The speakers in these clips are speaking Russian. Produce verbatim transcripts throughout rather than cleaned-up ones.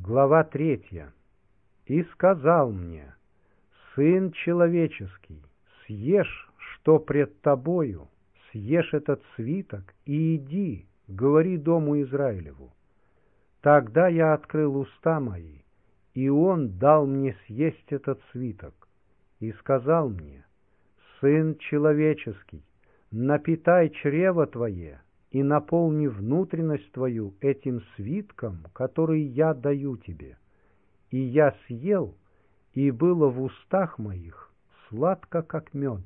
Глава третья. «И сказал мне: Сын человеческий, съешь, что пред тобою, съешь этот свиток и иди, говори дому Израилеву. Тогда я открыл уста мои, и он дал мне съесть этот свиток, и сказал мне: Сын человеческий, напитай чрево твое и наполни внутренность твою этим свитком, который я даю тебе. И я съел, и было в устах моих сладко, как мед.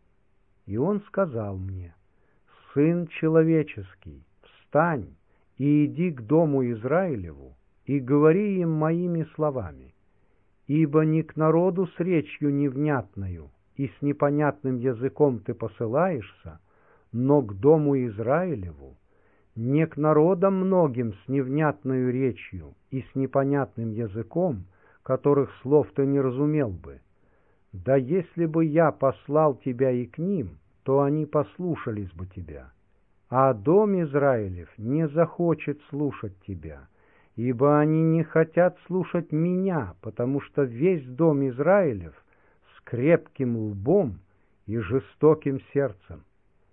И он сказал мне: Сын человеческий, встань и иди к дому Израилеву, и говори им моими словами, ибо не к народу с речью невнятною и с непонятным языком ты посылаешься, но к дому Израилеву, не к народам многим с невнятною речью и с непонятным языком, которых слов ты не разумел бы. Да если бы я послал тебя и к ним, то они послушались бы тебя. А дом Израилев не захочет слушать тебя, ибо они не хотят слушать меня, потому что весь дом Израилев с крепким лбом и жестоким сердцем.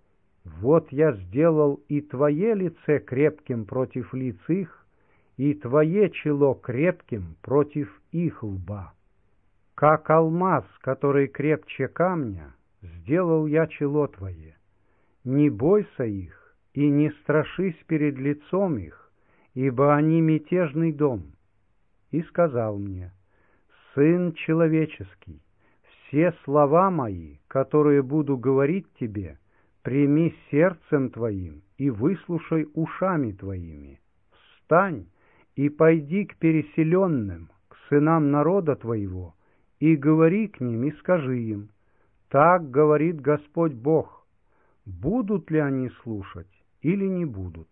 Вот я сделал и твое лице крепким против лиц их, и твое чело крепким против их лба. Как алмаз, который крепче камня, сделал я чело твое. Не бойся их и не страшись перед лицом их, ибо они мятежный дом. И сказал мне: Сын человеческий, все слова мои, которые буду говорить тебе, прими сердцем твоим и выслушай ушами твоими. Встань и пойди к переселенным, к сынам народа твоего, и говори к ним, и скажи им: так говорит Господь Бог. Будут ли они слушать или не будут?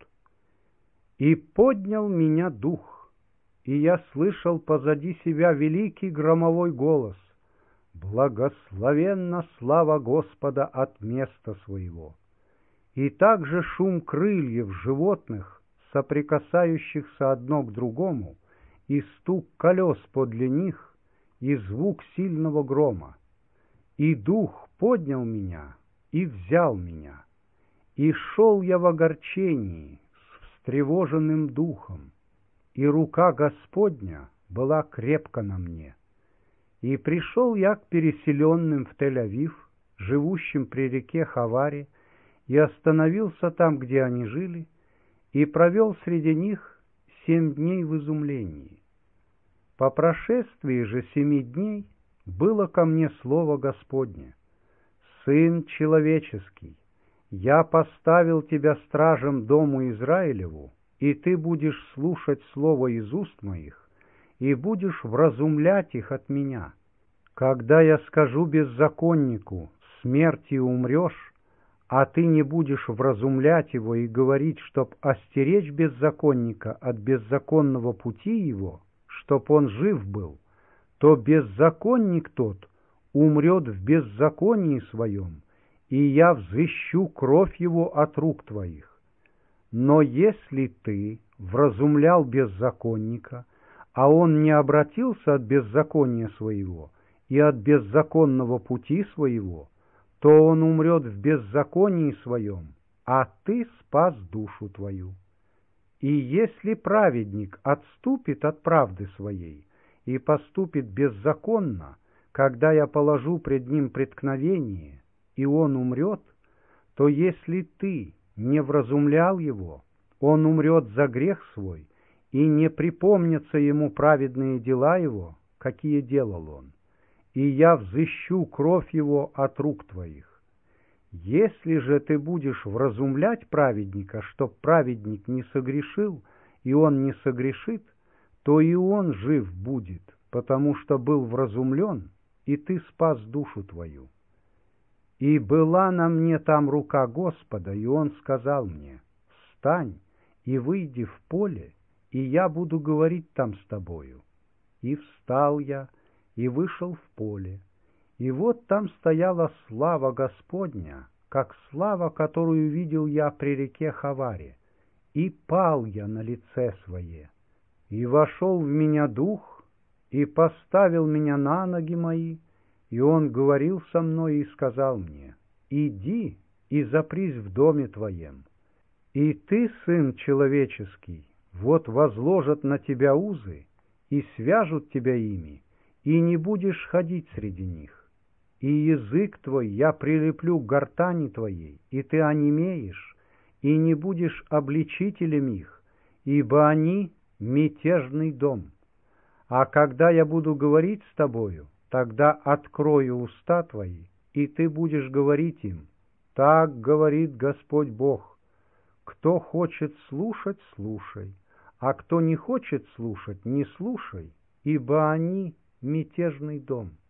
И поднял меня дух, и я слышал позади себя великий громовой голос: благословенна слава Господа от места своего. И также шум крыльев животных, соприкасающихся одно к другому, и стук колес подле них, и звук сильного грома. И дух поднял меня и взял меня, и шел я в огорчении с встревоженным духом, и рука Господня была крепко на мне. И пришел я к переселенным в Тель-Авив, живущим при реке Хаваре, и остановился там, где они жили, и провел среди них семь дней в изумлении. По прошествии же семи дней было ко мне слово Господне: Сын человеческий, я поставил тебя стражем дому Израилеву, и ты будешь слушать слово из уст моих, и будешь вразумлять их от меня. Когда я скажу беззаконнику: смертью умрешь, а ты не будешь вразумлять его и говорить, чтоб остеречь беззаконника от беззаконного пути его, чтоб он жив был, то беззаконник тот умрет в беззаконии своем, и я взыщу кровь его от рук твоих. Но если ты вразумлял беззаконника, а он не обратился от беззакония своего и от беззаконного пути своего, то он умрет в беззаконии своем, а ты спас душу твою. И если праведник отступит от правды своей и поступит беззаконно, когда я положу пред ним преткновение, и он умрет, то если ты не вразумлял его, он умрет за грех свой, и не припомнятся ему праведные дела его, какие делал он, и я взыщу кровь его от рук твоих. Если же ты будешь вразумлять праведника, чтоб праведник не согрешил, и он не согрешит, то и он жив будет, потому что был вразумлен, и ты спас душу твою. И была на мне там рука Господа, и он сказал мне: встань и выйди в поле, и я буду говорить там с тобою. И встал я, и вышел в поле, и вот там стояла слава Господня, как слава, которую видел я при реке Хаваре, и пал я на лице свое. И вошел в меня дух, и поставил меня на ноги мои, и он говорил со мной и сказал мне: иди и запрись в доме твоем. И ты, сын человеческий, вот возложат на тебя узы, и свяжут тебя ими, и не будешь ходить среди них. И язык твой я прилеплю к гортани твоей, и ты онемеешь, и не будешь обличителем их, ибо они — мятежный дом. А когда я буду говорить с тобою, тогда открою уста твои, и ты будешь говорить им: так говорит Господь Бог. Кто хочет слушать, слушай, а кто не хочет слушать, не слушай, ибо они — мятежный дом.